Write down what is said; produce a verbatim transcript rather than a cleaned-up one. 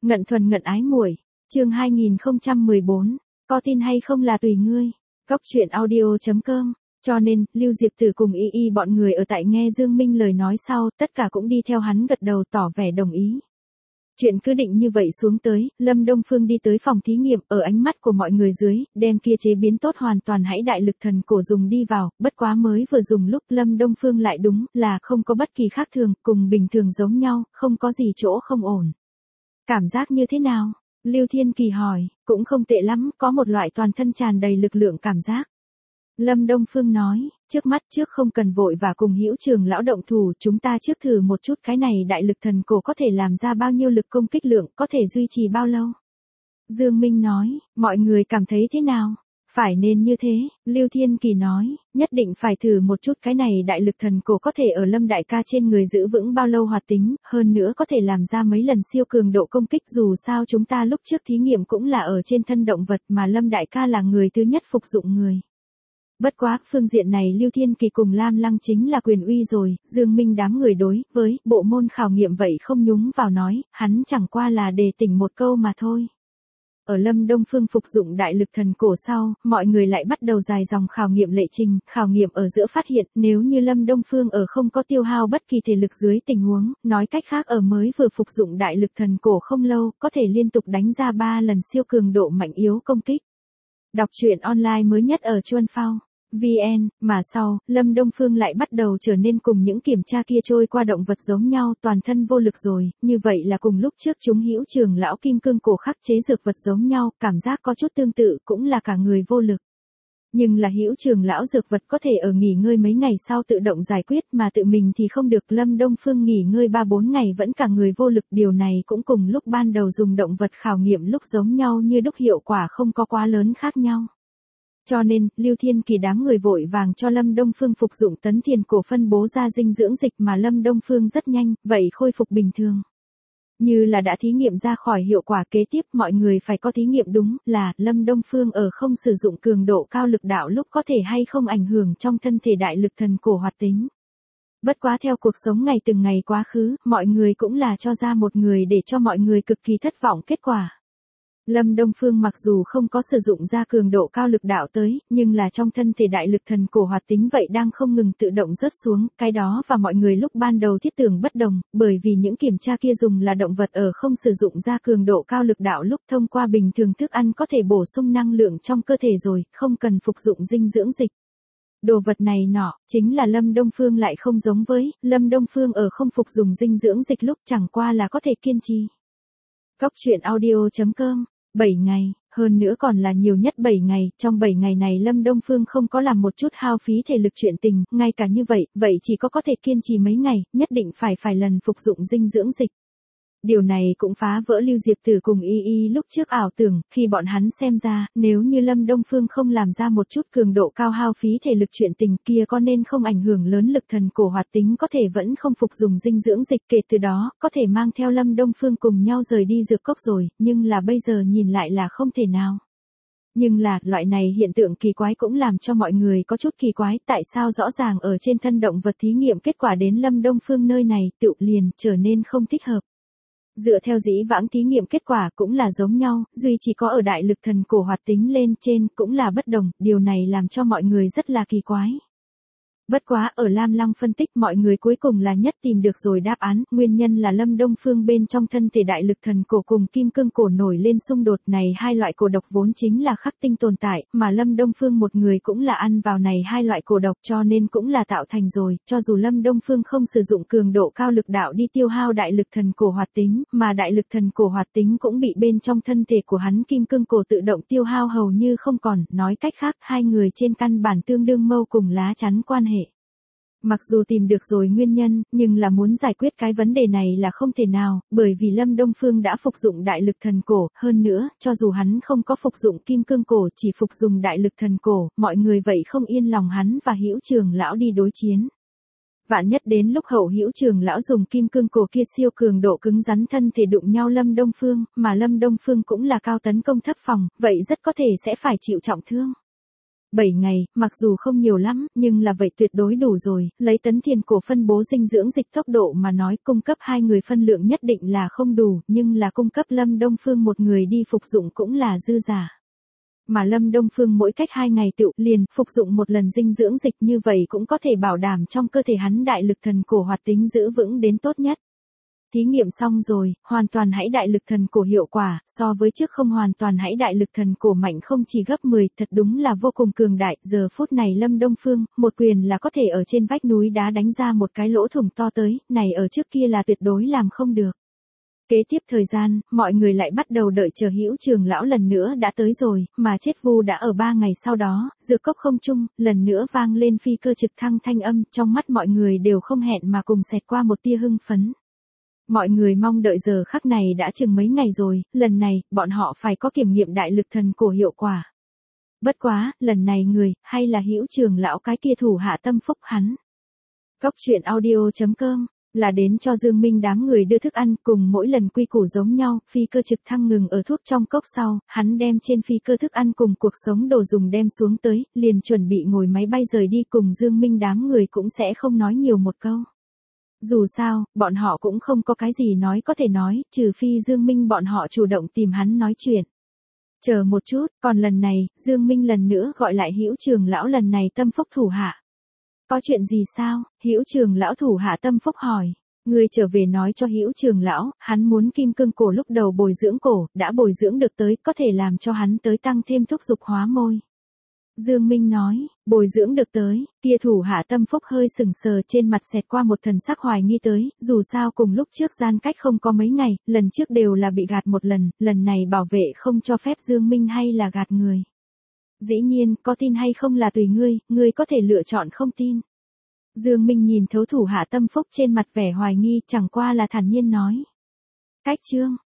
Ngận thuần ngận ái muội, chương hai nghìn không trăm mười bốn, có tin hay không là tùy ngươi. Góc truyện audio chấm com. Cho nên, Lưu Diệp Tử cùng Y Y bọn người ở tại nghe Dương Minh lời nói sau, tất cả cũng đi theo hắn gật đầu tỏ vẻ đồng ý. Chuyện cứ định như vậy xuống tới, Lâm Đông Phương đi tới phòng thí nghiệm, ở ánh mắt của mọi người dưới, đem kia chế biến tốt hoàn toàn hãy đại lực thần cổ dùng đi vào, bất quá mới vừa dùng lúc Lâm Đông Phương lại đúng là không có bất kỳ khác thường, cùng bình thường giống nhau, không có gì chỗ không ổn. Cảm giác như thế nào? Lưu Thiên Kỳ hỏi, cũng không tệ lắm, có một loại toàn thân tràn đầy lực lượng cảm giác. Lâm Đông Phương nói, trước mắt trước không cần vội và cùng Hữu Trường lão động thủ, chúng ta trước thử một chút cái này đại lực thần cổ có thể làm ra bao nhiêu lực công kích lượng, có thể duy trì bao lâu. Dương Minh nói, mọi người cảm thấy thế nào? Phải nên như thế, Lưu Thiên Kỳ nói, nhất định phải thử một chút cái này đại lực thần cổ có thể ở Lâm đại ca trên người giữ vững bao lâu hoạt tính, hơn nữa có thể làm ra mấy lần siêu cường độ công kích, dù sao chúng ta lúc trước thí nghiệm cũng là ở trên thân động vật mà Lâm đại ca là người thứ nhất phục dụng người. Bất quá, phương diện này Lưu Thiên Kỳ cùng Lam Lăng chính là quyền uy rồi, Dương Minh đám người đối với bộ môn khảo nghiệm vậy không nhúng vào nói, hắn chẳng qua là đề tỉnh một câu mà thôi. Ở Lâm Đông Phương phục dụng đại lực thần cổ sau, mọi người lại bắt đầu dài dòng khảo nghiệm lệ trình, khảo nghiệm ở giữa phát hiện nếu như Lâm Đông Phương ở không có tiêu hao bất kỳ thể lực dưới tình huống, nói cách khác ở mới vừa phục dụng đại lực thần cổ không lâu, có thể liên tục đánh ra ba lần siêu cường độ mạnh yếu công kích. Đọc truyện online mới nhất ở Chuan Phao vê en, mà sau, Lâm Đông Phương lại bắt đầu trở nên cùng những kiểm tra kia trôi qua động vật giống nhau, toàn thân vô lực rồi, như vậy là cùng lúc trước chúng Hữu Trường lão kim cương cổ khắc chế dược vật giống nhau, cảm giác có chút tương tự, cũng là cả người vô lực. Nhưng là Hữu Trường lão dược vật có thể ở nghỉ ngơi mấy ngày sau tự động giải quyết mà tự mình thì không được. Lâm Đông Phương nghỉ ngơi ba bốn ngày vẫn cả người vô lực, điều này cũng cùng lúc ban đầu dùng động vật khảo nghiệm lúc giống nhau như đúc, hiệu quả không có quá lớn khác nhau. Cho nên, Lưu Thiên Kỳ đám người vội vàng cho Lâm Đông Phương phục dụng tấn thiền cổ phân bố ra dinh dưỡng dịch mà Lâm Đông Phương rất nhanh, vậy khôi phục bình thường. Như là đã thí nghiệm ra khỏi hiệu quả, kế tiếp mọi người phải có thí nghiệm đúng là Lâm Đông Phương ở không sử dụng cường độ cao lực đạo lúc có thể hay không ảnh hưởng trong thân thể đại lực thần cổ hoạt tính. Bất quá theo cuộc sống ngày từng ngày quá khứ, mọi người cũng là cho ra một người để cho mọi người cực kỳ thất vọng kết quả. Lâm Đông Phương mặc dù không có sử dụng ra cường độ cao lực đạo tới, nhưng là trong thân thể đại lực thần cổ hoạt tính vậy đang không ngừng tự động rớt xuống, cái đó và mọi người lúc ban đầu thiết tưởng bất đồng, bởi vì những kiểm tra kia dùng là động vật ở không sử dụng ra cường độ cao lực đạo lúc thông qua bình thường thức ăn có thể bổ sung năng lượng trong cơ thể rồi, không cần phục dụng dinh dưỡng dịch. Đồ vật này nọ, chính là Lâm Đông Phương lại không giống với, Lâm Đông Phương ở không phục dùng dinh dưỡng dịch lúc chẳng qua là có thể kiên trì. Góc truyện audio chấm com. bảy ngày, hơn nữa còn là nhiều nhất bảy ngày, trong bảy ngày này Lâm Đông Phương không có làm một chút hao phí thể lực chuyện tình, ngay cả như vậy, vậy chỉ có có thể kiên trì mấy ngày, nhất định phải phải lần phục dụng dinh dưỡng dịch. Điều này cũng phá vỡ Lưu Diệp Tử cùng Y Y lúc trước ảo tưởng, khi bọn hắn xem ra, nếu như Lâm Đông Phương không làm ra một chút cường độ cao hao phí thể lực chuyện tình kia có nên không ảnh hưởng lớn lực thần cổ hoạt tính, có thể vẫn không phục dùng dinh dưỡng dịch, kể từ đó, có thể mang theo Lâm Đông Phương cùng nhau rời đi dược cốc rồi, nhưng là bây giờ nhìn lại là không thể nào. Nhưng là, loại này hiện tượng kỳ quái cũng làm cho mọi người có chút kỳ quái, tại sao rõ ràng ở trên thân động vật thí nghiệm kết quả đến Lâm Đông Phương nơi này, tự liền, trở nên không thích hợp. Dựa theo dĩ vãng thí nghiệm kết quả cũng là giống nhau, duy chỉ có ở đại lực thần cổ hoạt tính lên trên cũng là bất đồng, điều này làm cho mọi người rất là kỳ quái. Bất quá ở Lam Lăng phân tích mọi người cuối cùng là nhất tìm được rồi đáp án, nguyên nhân là Lâm Đông Phương bên trong thân thể đại lực thần cổ cùng kim cương cổ nổi lên xung đột, này hai loại cổ độc vốn chính là khắc tinh tồn tại, mà Lâm Đông Phương một người cũng là ăn vào này hai loại cổ độc cho nên cũng là tạo thành rồi, cho dù Lâm Đông Phương không sử dụng cường độ cao lực đạo đi tiêu hao đại lực thần cổ hoạt tính, mà đại lực thần cổ hoạt tính cũng bị bên trong thân thể của hắn kim cương cổ tự động tiêu hao hầu như không còn, nói cách khác hai người trên căn bản tương đương mâu cùng lá chắn quan hệ. Mặc dù tìm được rồi nguyên nhân, nhưng là muốn giải quyết cái vấn đề này là không thể nào, bởi vì Lâm Đông Phương đã phục dụng đại lực thần cổ, hơn nữa, cho dù hắn không có phục dụng kim cương cổ, chỉ phục dùng đại lực thần cổ, mọi người vậy không yên lòng hắn và Hữu Trường lão đi đối chiến. Vạn nhất đến lúc hậu Hữu Trường lão dùng kim cương cổ kia siêu cường độ cứng rắn thân thể đụng nhau Lâm Đông Phương, mà Lâm Đông Phương cũng là cao tấn công thấp phòng, vậy rất có thể sẽ phải chịu trọng thương. bảy ngày, mặc dù không nhiều lắm, nhưng là vậy tuyệt đối đủ rồi, lấy Tấn Thiền cổ phân bố dinh dưỡng dịch tốc độ mà nói cung cấp hai người phân lượng nhất định là không đủ, nhưng là cung cấp Lâm Đông Phương một người đi phục dụng cũng là dư giả. Mà Lâm Đông Phương mỗi cách hai ngày tựu liền phục dụng một lần dinh dưỡng dịch như vậy cũng có thể bảo đảm trong cơ thể hắn đại lực thần cổ hoạt tính giữ vững đến tốt nhất. Thí nghiệm xong rồi, hoàn toàn hãy đại lực thần cổ hiệu quả, so với trước không hoàn toàn hãy đại lực thần cổ mạnh không chỉ gấp mười, thật đúng là vô cùng cường đại, giờ phút này Lâm Đông Phương, một quyền là có thể ở trên vách núi đá đánh ra một cái lỗ thủng to tới, này ở trước kia là tuyệt đối làm không được. Kế tiếp thời gian, mọi người lại bắt đầu đợi chờ Hữu Trường lão lần nữa đã tới rồi, mà chết vu đã ở ba ngày sau đó, dược cốc không trung, lần nữa vang lên phi cơ trực thăng thanh âm, trong mắt mọi người đều không hẹn mà cùng xẹt qua một tia hưng phấn. Mọi người mong đợi giờ khắc này đã chừng mấy ngày rồi, lần này, bọn họ phải có kiểm nghiệm đại lực thần cổ hiệu quả. Bất quá, lần này người, hay là Hữu Trường lão cái kia thủ hạ tâm phúc hắn. Cốc truyện audio chấm com là đến cho Dương Minh đám người đưa thức ăn, cùng mỗi lần quy củ giống nhau, phi cơ trực thăng ngừng ở thuốc trong cốc sau, hắn đem trên phi cơ thức ăn cùng cuộc sống đồ dùng đem xuống tới, liền chuẩn bị ngồi máy bay rời đi, cùng Dương Minh đám người cũng sẽ không nói nhiều một câu. Dù sao, bọn họ cũng không có cái gì nói có thể nói, trừ phi Dương Minh bọn họ chủ động tìm hắn nói chuyện. Chờ một chút, còn lần này, Dương Minh lần nữa gọi lại Hữu Trường lão lần này tâm phúc thủ hạ. Có chuyện gì sao? Hữu Trường lão thủ hạ tâm phúc hỏi. Người trở về nói cho Hữu Trường lão, hắn muốn kim cương cổ lúc đầu bồi dưỡng cổ, đã bồi dưỡng được tới, có thể làm cho hắn tới tăng thêm thúc dục hóa môi. Dương Minh nói, bồi dưỡng được tới, kia thủ hạ tâm phúc hơi sừng sờ, trên mặt xẹt qua một thần sắc hoài nghi tới, dù sao cùng lúc trước gian cách không có mấy ngày, lần trước đều là bị gạt một lần, lần này bảo vệ không cho phép Dương Minh hay là gạt người. Dĩ nhiên, có tin hay không là tùy ngươi, ngươi có thể lựa chọn không tin. Dương Minh nhìn thấu thủ hạ tâm phúc trên mặt vẻ hoài nghi, chẳng qua là thản nhiên nói. Cách chương,